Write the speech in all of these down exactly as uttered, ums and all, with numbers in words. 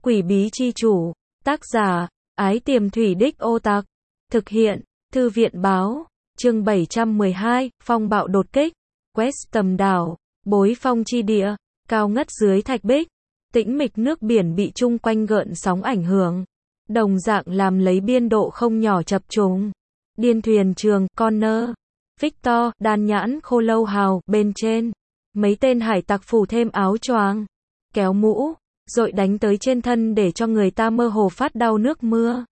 Quỷ bí chi chủ, tác giả, Ái Tiềm Thủy Đích Ô Tặc, thực hiện, Thư viện báo, chương bảy trăm mười hai, phong bạo đột kích, quét tầm đảo, bối phong chi địa, cao ngất dưới thạch bích, tĩnh mịch nước biển bị chung quanh gợn sóng ảnh hưởng, đồng dạng làm lấy biên độ không nhỏ chập trùng. Điên thuyền trường, Connor, Victor, đan nhãn khô lâu hào, bên trên, mấy tên hải tặc phủ thêm áo choàng, kéo mũ, rồi đánh tới trên thân để cho người ta mơ hồ phát đau nước mưa.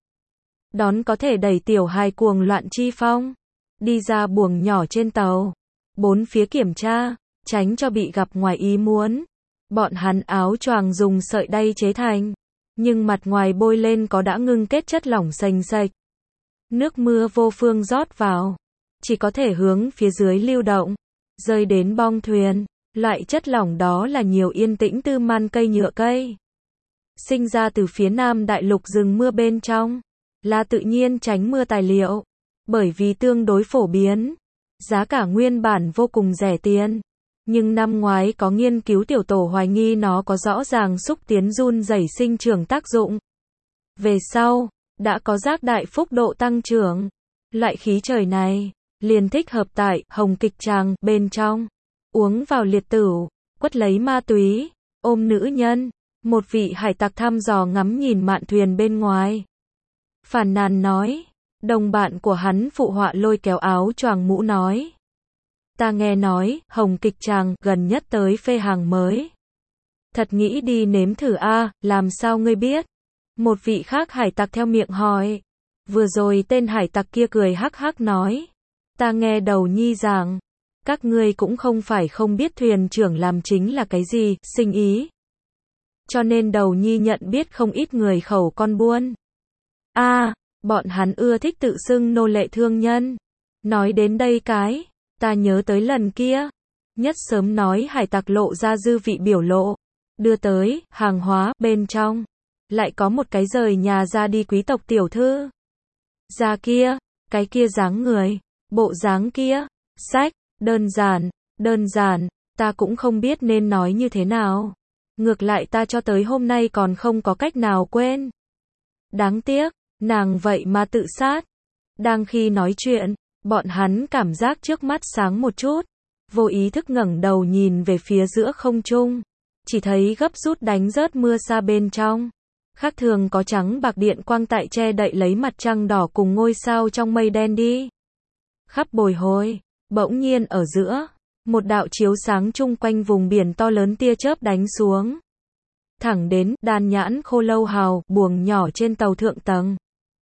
Đón có thể đẩy tiểu hài cuồng loạn chi phong, đi ra buồng nhỏ trên tàu, bốn phía kiểm tra, tránh cho bị gặp ngoài ý muốn. Bọn hắn áo choàng dùng sợi đay chế thành, nhưng mặt ngoài bôi lên có đã ngưng kết chất lỏng sền sệt. Nước mưa vô phương rót vào, chỉ có thể hướng phía dưới lưu động, rơi đến bong thuyền. Loại chất lỏng đó là nhiều yên tĩnh tư man cây nhựa cây, sinh ra từ phía nam đại lục rừng mưa bên trong, là tự nhiên tránh mưa tài liệu, bởi vì tương đối phổ biến, giá cả nguyên bản vô cùng rẻ tiền, nhưng năm ngoái có nghiên cứu tiểu tổ hoài nghi nó có rõ ràng xúc tiến run rẩy sinh trưởng tác dụng. Về sau, đã có giác đại phúc độ tăng trưởng. Loại khí trời này, liền thích hợp tại hồng kịch tràng bên trong. Uống vào liệt tửu, quất lấy ma túy, ôm nữ nhân. Một vị hải tặc thăm dò ngắm nhìn mạn thuyền bên ngoài. Phàn nàn nói, đồng bạn của hắn phụ họa lôi kéo áo choàng mũ nói. Ta nghe nói, hồng kịch tràng, gần nhất tới phê hàng mới. Thật nghĩ đi nếm thử a, làm sao ngươi biết? Một vị khác hải tặc theo miệng hỏi. Vừa rồi tên hải tặc kia cười hắc hắc nói. Ta nghe đầu nhi giảng. Các ngươi cũng không phải không biết thuyền trưởng làm chính là cái gì, sinh ý. Cho nên đầu nhi nhận biết không ít người khẩu con buôn. A, à, bọn hắn ưa thích tự xưng nô lệ thương nhân. Nói đến đây cái, ta nhớ tới lần kia. Nhất sớm nói hải tặc lộ ra dư vị biểu lộ. Đưa tới, hàng hóa, bên trong. Lại có một cái rời nhà ra đi quý tộc tiểu thư. Ra kia, cái kia dáng người, bộ dáng kia, sách. Đơn giản, đơn giản, ta cũng không biết nên nói như thế nào. Ngược lại ta cho tới hôm nay còn không có cách nào quên. Đáng tiếc, nàng vậy mà tự sát. Đang khi nói chuyện, bọn hắn cảm giác trước mắt sáng một chút. Vô ý thức ngẩng đầu nhìn về phía giữa không trung. Chỉ thấy gấp rút đánh rớt mưa xa bên trong. Khác thường có trắng bạc điện quang tại che đậy lấy mặt trăng đỏ cùng ngôi sao trong mây đen đi. Khắp bồi hồi. Bỗng nhiên ở giữa, một đạo chiếu sáng chung quanh vùng biển to lớn tia chớp đánh xuống. Thẳng đến, đan nhãn khô lâu hào, buồng nhỏ trên tàu thượng tầng.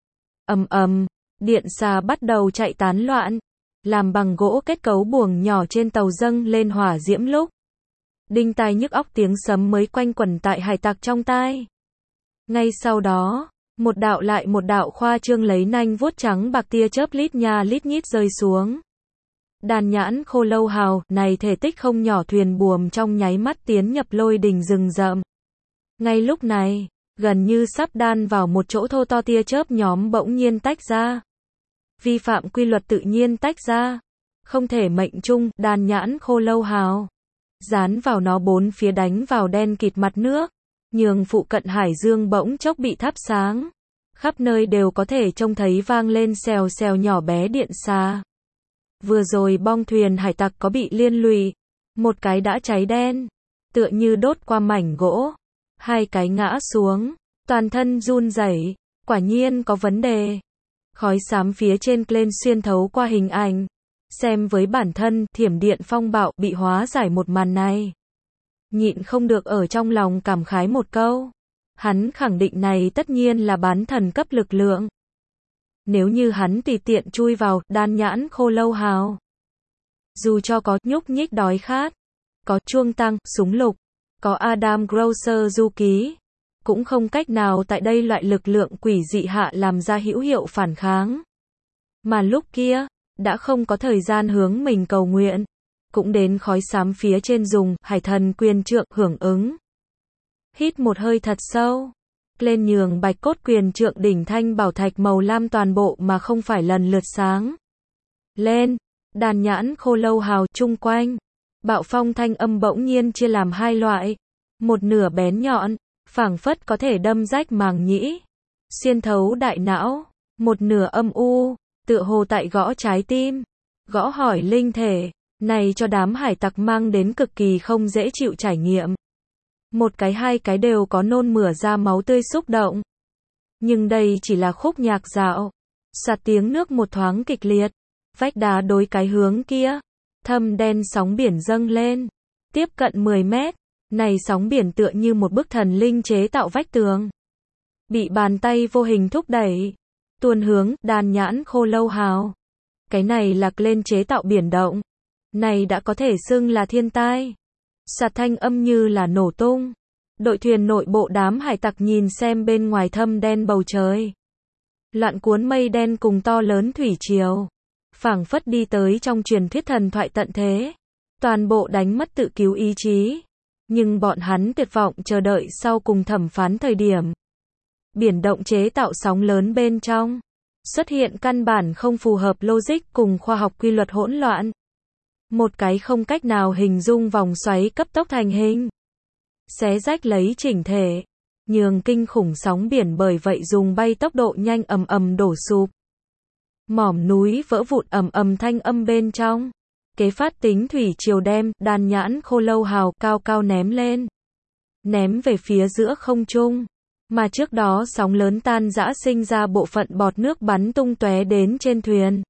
Ầm ầm, điện xà bắt đầu chạy tán loạn, làm bằng gỗ kết cấu buồng nhỏ trên tàu dâng lên hỏa diễm lúc. Đinh tai nhức óc tiếng sấm mới quanh quẩn tại hải tặc trong tai. Ngay sau đó, một đạo lại một đạo khoa trương lấy nanh vuốt trắng bạc tia chớp lít nha lít nhít rơi xuống. Đàn nhãn khô lâu hào, này thể tích không nhỏ thuyền buồm trong nháy mắt tiến nhập lôi đình rừng rậm. Ngay lúc này, gần như sắp đan vào một chỗ thô to tia chớp nhóm bỗng nhiên tách ra. Vi phạm quy luật tự nhiên tách ra. Không thể mệnh chung, đàn nhãn khô lâu hào. Dán vào nó bốn phía đánh vào đen kịt mặt nước. Nhường phụ cận hải dương bỗng chốc bị thắp sáng. Khắp nơi đều có thể trông thấy vang lên xèo xèo nhỏ bé điện xà. Vừa rồi bong thuyền hải tặc có bị liên lụy, một cái đã cháy đen, tựa như đốt qua mảnh gỗ, hai cái ngã xuống, toàn thân run rẩy, quả nhiên có vấn đề. Khói xám phía trên lên xuyên thấu qua hình ảnh, xem với bản thân, thiểm điện phong bạo bị hóa giải một màn này. Nhịn không được ở trong lòng cảm khái một câu, hắn khẳng định này tất nhiên là bán thần cấp lực lượng. Nếu như hắn tùy tiện chui vào, đan nhãn khô lâu hào. Dù cho có nhúc nhích đói khát, có chuông tăng, súng lục, có Adam Grosser du ký, cũng không cách nào tại đây loại lực lượng quỷ dị hạ làm ra hữu hiệu phản kháng. Mà lúc kia, đã không có thời gian hướng mình cầu nguyện, cũng đến khói xám phía trên dùng, hải thần quyền trượng hưởng ứng. Hít một hơi thật sâu. Lên nhường bạch cốt quyền trượng đỉnh thanh bảo thạch màu lam toàn bộ mà không phải lần lượt sáng. Lên, đàn nhãn khô lâu hào chung quanh. Bạo phong thanh âm bỗng nhiên chia làm hai loại. Một nửa bén nhọn, phảng phất có thể đâm rách màng nhĩ, xuyên thấu đại não, một nửa âm u, tựa hồ tại gõ trái tim, gõ hỏi linh thể, này cho đám hải tặc mang đến cực kỳ không dễ chịu trải nghiệm. Một cái hai cái đều có nôn mửa ra máu tươi xúc động. Nhưng đây chỉ là khúc nhạc dạo. Soạt tiếng nước một thoáng kịch liệt, vách đá đối cái hướng kia, thâm đen sóng biển dâng lên, tiếp cận mười mét, này sóng biển tựa như một bức thần linh chế tạo vách tường. Bị bàn tay vô hình thúc đẩy, tuôn hướng, đàn nhãn khô lâu hào. Cái này lạc lên chế tạo biển động. Này đã có thể xưng là thiên tai. Sạt thanh âm như là nổ tung. Đội thuyền nội bộ đám hải tặc nhìn xem bên ngoài thâm đen bầu trời. Loạn cuốn mây đen cùng to lớn thủy triều. Phảng phất đi tới trong truyền thuyết thần thoại tận thế. Toàn bộ đánh mất tự cứu ý chí. Nhưng bọn hắn tuyệt vọng chờ đợi sau cùng thẩm phán thời điểm. Biển động chế tạo sóng lớn bên trong. Xuất hiện căn bản không phù hợp logic cùng khoa học quy luật hỗn loạn. Một cái không cách nào hình dung vòng xoáy cấp tốc thành hình. Xé rách lấy chỉnh thể. Nhường kinh khủng sóng biển bởi vậy dùng bay tốc độ nhanh ầm ầm đổ sụp. Mỏm núi vỡ vụn ầm ầm thanh âm bên trong. Kế phát tính thủy triều đem đàn nhãn khô lâu hào cao cao ném lên. Ném về phía giữa không trung. Mà trước đó sóng lớn tan rã sinh ra bộ phận bọt nước bắn tung tóe đến trên thuyền.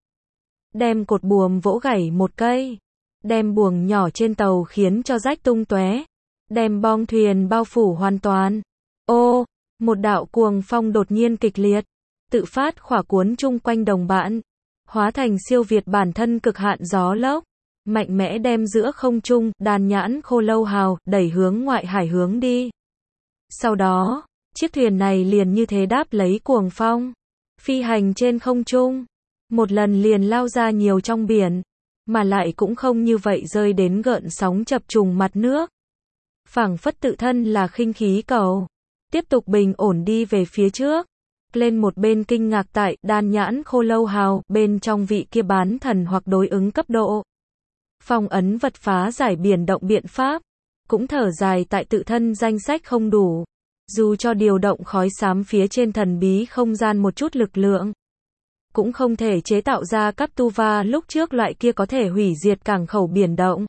Đem cột buồm vỗ gãy một cây. Đem buồng nhỏ trên tàu khiến cho rách tung tóe. Đem bong thuyền bao phủ hoàn toàn. Ô, một đạo cuồng phong đột nhiên kịch liệt. Tự phát khỏa cuốn chung quanh đồng bạn. Hóa thành siêu việt bản thân cực hạn gió lốc. Mạnh mẽ đem giữa không trung, đàn nhãn khô lâu hào, đẩy hướng ngoại hải hướng đi. Sau đó, chiếc thuyền này liền như thế đáp lấy cuồng phong. Phi hành trên không trung. Một lần liền lao ra nhiều trong biển. Mà lại cũng không như vậy rơi đến gợn sóng chập trùng mặt nước. Phảng phất tự thân là khinh khí cầu. Tiếp tục bình ổn đi về phía trước. Lên một bên kinh ngạc tại đàn nhãn khô lâu hào, bên trong vị kia bán thần hoặc đối ứng cấp độ. Phong ấn vật phá giải biển động biện pháp. Cũng thở dài tại tự thân danh sách không đủ. Dù cho điều động khói xám phía trên thần bí không gian một chút lực lượng. Cũng không thể chế tạo ra Captuva lúc trước loại kia có thể hủy diệt cảng khẩu biển động.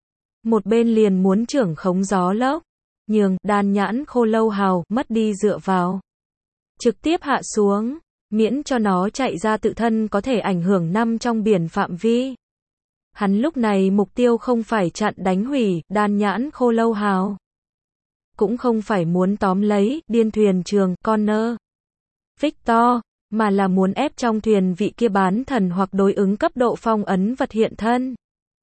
Một bên liền muốn trưởng khống gió lốc. Nhường đàn nhãn khô lâu hào mất đi dựa vào. Trực tiếp hạ xuống. Miễn cho nó chạy ra tự thân có thể ảnh hưởng năm trong biển phạm vi. Hắn lúc này mục tiêu không phải chặn đánh hủy đàn nhãn khô lâu hào. Cũng không phải muốn tóm lấy điên thuyền trường Connor Victor, mà là muốn ép trong thuyền vị kia bán thần hoặc đối ứng cấp độ phong ấn vật hiện thân.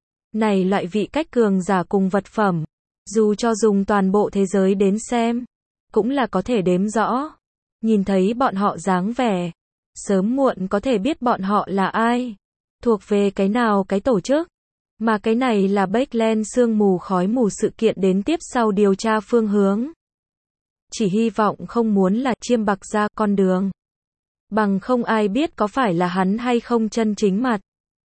Này loại vị cách cường giả cùng vật phẩm, dù cho dùng toàn bộ thế giới đến xem, cũng là có thể đếm rõ. Nhìn thấy bọn họ dáng vẻ, sớm muộn có thể biết bọn họ là ai, thuộc về cái nào cái tổ chức. Mà cái này là Backland sương mù khói mù sự kiện đến tiếp sau điều tra phương hướng. Chỉ hy vọng không muốn là chiêm bạc ra con đường. Bằng không ai biết có phải là hắn hay không chân chính mặt.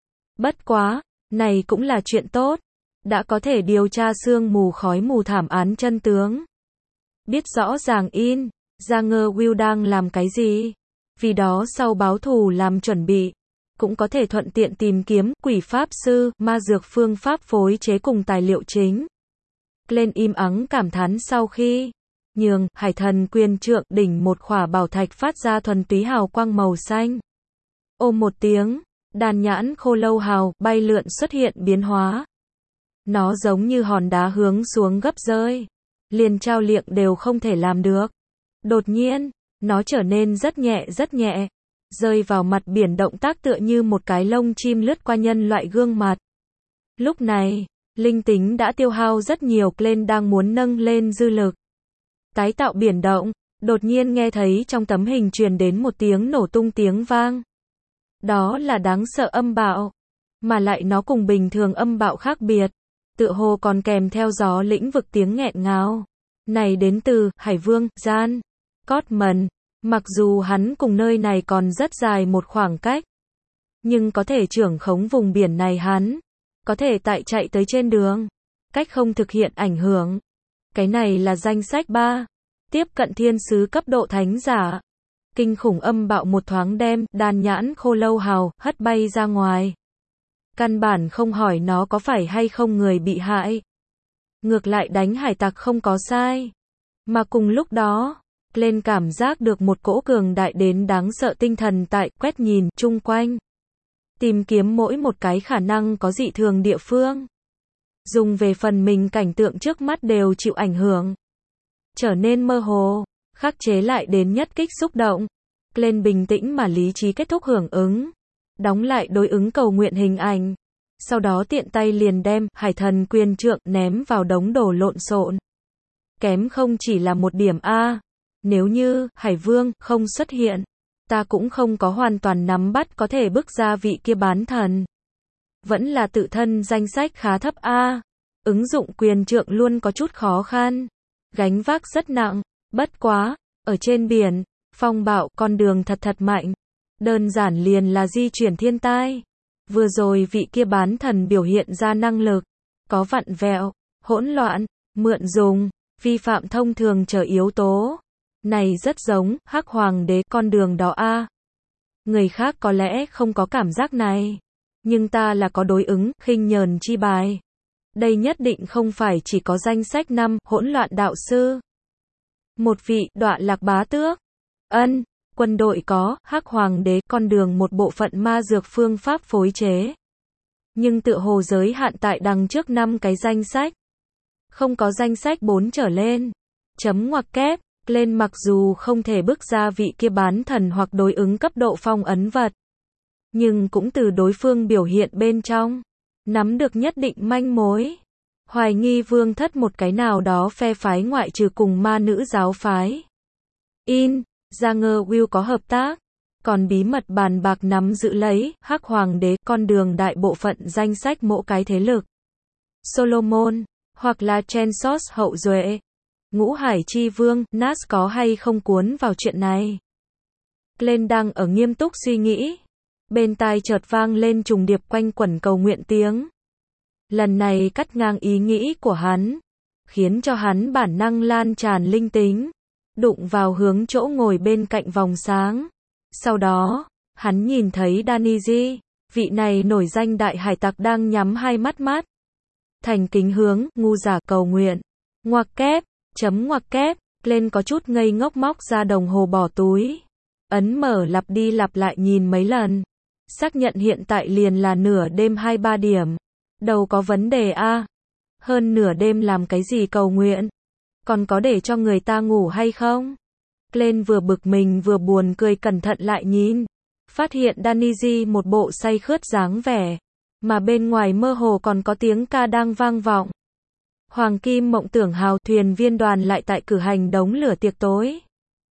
Bất quá, này cũng là chuyện tốt. Đã có thể điều tra sương mù khói mù thảm án chân tướng. Biết rõ ràng in, ra ngơ Will đang làm cái gì. Vì đó sau báo thù làm chuẩn bị. Cũng có thể thuận tiện tìm kiếm quỷ pháp sư, ma dược phương pháp phối chế cùng tài liệu chính. Lên im ắng cảm thán sau khi nhường hải thần quyền trượng đỉnh một khỏa bảo thạch phát ra thuần túy hào quang màu xanh. Ôm một tiếng, đàn nhãn khô lâu hào bay lượn xuất hiện biến hóa. Nó giống như hòn đá hướng xuống gấp rơi. Liền trao liệng đều không thể làm được. Đột nhiên, nó trở nên rất nhẹ rất nhẹ. Rơi vào mặt biển động tác tựa như một cái lông chim lướt qua nhân loại gương mặt. Lúc này, linh tính đã tiêu hao rất nhiều, Glenn đang muốn nâng lên dư lực. Tái tạo biển động, đột nhiên nghe thấy trong tấm hình truyền đến một tiếng nổ tung tiếng vang. Đó là đáng sợ âm bạo. Mà lại nó cùng bình thường âm bạo khác biệt. Tựa hồ còn kèm theo gió lĩnh vực tiếng nghẹn ngào. Này đến từ Hải Vương, Jan Cotman. Mặc dù hắn cùng nơi này còn rất dài một khoảng cách. Nhưng có thể trưởng khống vùng biển này hắn. Có thể tại chạy tới trên đường. Cách không thực hiện ảnh hưởng. Cái này là danh sách ba. tiếp cận thiên sứ cấp độ thánh giả. Kinh khủng âm bạo một thoáng đem đan nhãn khô lâu hào hất bay ra ngoài. Căn bản không hỏi nó có phải hay không người bị hại. Ngược lại đánh hải tặc không có sai. Mà cùng lúc đó, Glenn cảm giác được một cỗ cường đại đến đáng sợ tinh thần tại quét nhìn chung quanh. Tìm kiếm mỗi một cái khả năng có dị thường địa phương. Dùng về phần mình cảnh tượng trước mắt đều chịu ảnh hưởng. Trở nên mơ hồ, khắc chế lại đến nhất kích xúc động. Glenn bình tĩnh mà lý trí kết thúc hưởng ứng. Đóng lại đối ứng cầu nguyện hình ảnh. Sau đó tiện tay liền đem hải thần quyền trượng ném vào đống đồ lộn xộn. Kém không chỉ là một điểm A. Nếu như Hải Vương không xuất hiện, ta cũng không có hoàn toàn nắm bắt có thể bức ra vị kia bán thần. Vẫn là tự thân danh sách khá thấp A. Ứng dụng quyền trượng luôn có chút khó khăn. Gánh vác rất nặng. Bất quá, ở trên biển, phong bạo con đường thật thật mạnh. Đơn giản liền là di chuyển thiên tai. Vừa rồi vị kia bán thần biểu hiện ra năng lực. Có vặn vẹo, hỗn loạn, mượn dùng, vi phạm thông thường chờ yếu tố. Này rất giống Hắc Hoàng đế con đường đó a. Người khác có lẽ không có cảm giác này. Nhưng ta là có đối ứng, khinh nhờn chi bài. Đây nhất định không phải chỉ có danh sách năm hỗn loạn đạo sư. Một vị đọa lạc bá tước. Ân, quân đội có Hắc Hoàng đế con đường một bộ phận ma dược phương pháp phối chế. Nhưng tựa hồ giới hạn tại đằng trước năm cái danh sách. Không có danh sách bốn trở lên. Chấm ngoặc kép. Lên mặc dù không thể bức ra vị kia bán thần hoặc đối ứng cấp độ phong ấn vật. Nhưng cũng từ đối phương biểu hiện bên trong. Nắm được nhất định manh mối. Hoài nghi vương thất một cái nào đó phe phái ngoại trừ cùng ma nữ giáo phái. In, ra ngơ Will có hợp tác. Còn bí mật bàn bạc nắm giữ lấy Hắc Hoàng đế con đường đại bộ phận danh sách mỗi cái thế lực. Solomon, hoặc là Trensos hậu duệ. Ngũ Hải Chi Vương, Nas có hay không cuốn vào chuyện này? Glenn đang ở nghiêm túc suy nghĩ. Bên tai chợt vang lên trùng điệp quanh quẩn cầu nguyện tiếng. Lần này cắt ngang ý nghĩ của hắn. Khiến cho hắn bản năng lan tràn linh tính. Đụng vào hướng chỗ ngồi bên cạnh vòng sáng. Sau đó, hắn nhìn thấy Daniji. Vị này nổi danh đại hải tặc đang nhắm hai mắt mắt. Thành kính hướng, ngu giả cầu nguyện. Ngoặc kép. Chấm ngoặc kép, lên có chút ngây ngốc móc ra đồng hồ bỏ túi. Ấn mở lặp đi lặp lại nhìn mấy lần. Xác nhận hiện tại liền là nửa đêm hai ba điểm. Đầu có vấn đề a. Hơn nửa đêm làm cái gì cầu nguyện? Còn có để cho người ta ngủ hay không? Lên vừa bực mình vừa buồn cười cẩn thận lại nhìn. Phát hiện Daniji một bộ say khướt dáng vẻ. Mà bên ngoài mơ hồ còn có tiếng ca đang vang vọng. Hoàng Kim Mộng Tưởng Hào thuyền viên đoàn lại tại cử hành đống lửa tiệc tối.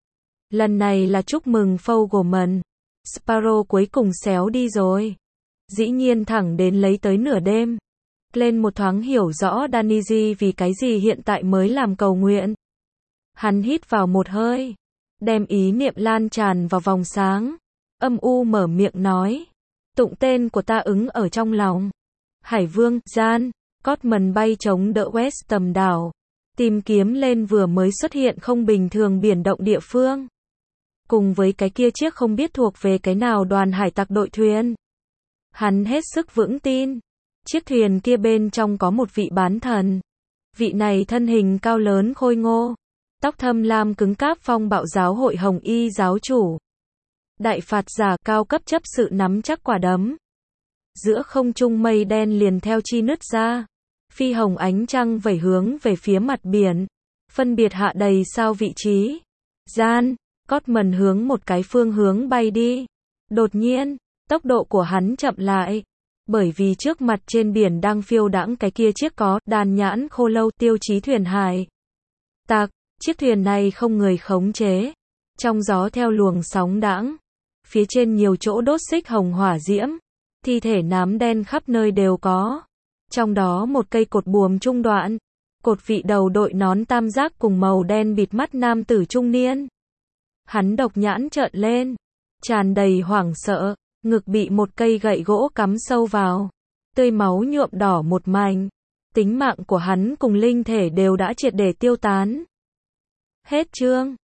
Lần này là chúc mừng Fogelman. Sparrow cuối cùng xéo đi rồi. Dĩ nhiên thẳng đến lấy tới nửa đêm. Lên một thoáng hiểu rõ Daniji vì cái gì hiện tại mới làm cầu nguyện. Hắn hít vào một hơi. Đem ý niệm lan tràn vào vòng sáng. Âm u mở miệng nói. Tụng tên của ta ứng ở trong lòng. Hải Vương, Gian. Cotman bay chống đỡ West tầm đảo. Tìm kiếm lên vừa mới xuất hiện không bình thường biển động địa phương. Cùng với cái kia chiếc không biết thuộc về cái nào đoàn hải tặc đội thuyền. Hắn hết sức vững tin. Chiếc thuyền kia bên trong có một vị bán thần. Vị này thân hình cao lớn khôi ngô. Tóc thâm lam cứng cáp phong bạo giáo hội hồng y giáo chủ. Đại phạt giả cao cấp chấp sự nắm chắc quả đấm. Giữa không trung mây đen liền theo chi nứt ra. Phi hồng ánh trăng vẩy hướng về phía mặt biển. Phân biệt hạ đầy sao vị trí. Gian, Cotman hướng một cái phương hướng bay đi. Đột nhiên, tốc độ của hắn chậm lại. Bởi vì trước mặt trên biển đang phiêu đãng cái kia chiếc có đàn nhãn khô lâu tiêu chí thuyền hải tặc. Chiếc thuyền này không người khống chế. Trong gió theo luồng sóng đãng. Phía trên nhiều chỗ đốt xích hồng hỏa diễm. Thi thể nám đen khắp nơi đều có. Trong đó một cây cột buồm trung đoạn. Cột vị đầu đội nón tam giác cùng màu đen bịt mắt nam tử trung niên. Hắn độc nhãn trợn lên. Tràn đầy hoảng sợ. Ngực bị một cây gậy gỗ cắm sâu vào. Tươi máu nhuộm đỏ một mảnh. Tính mạng của hắn cùng linh thể đều đã triệt để tiêu tán. Hết chương.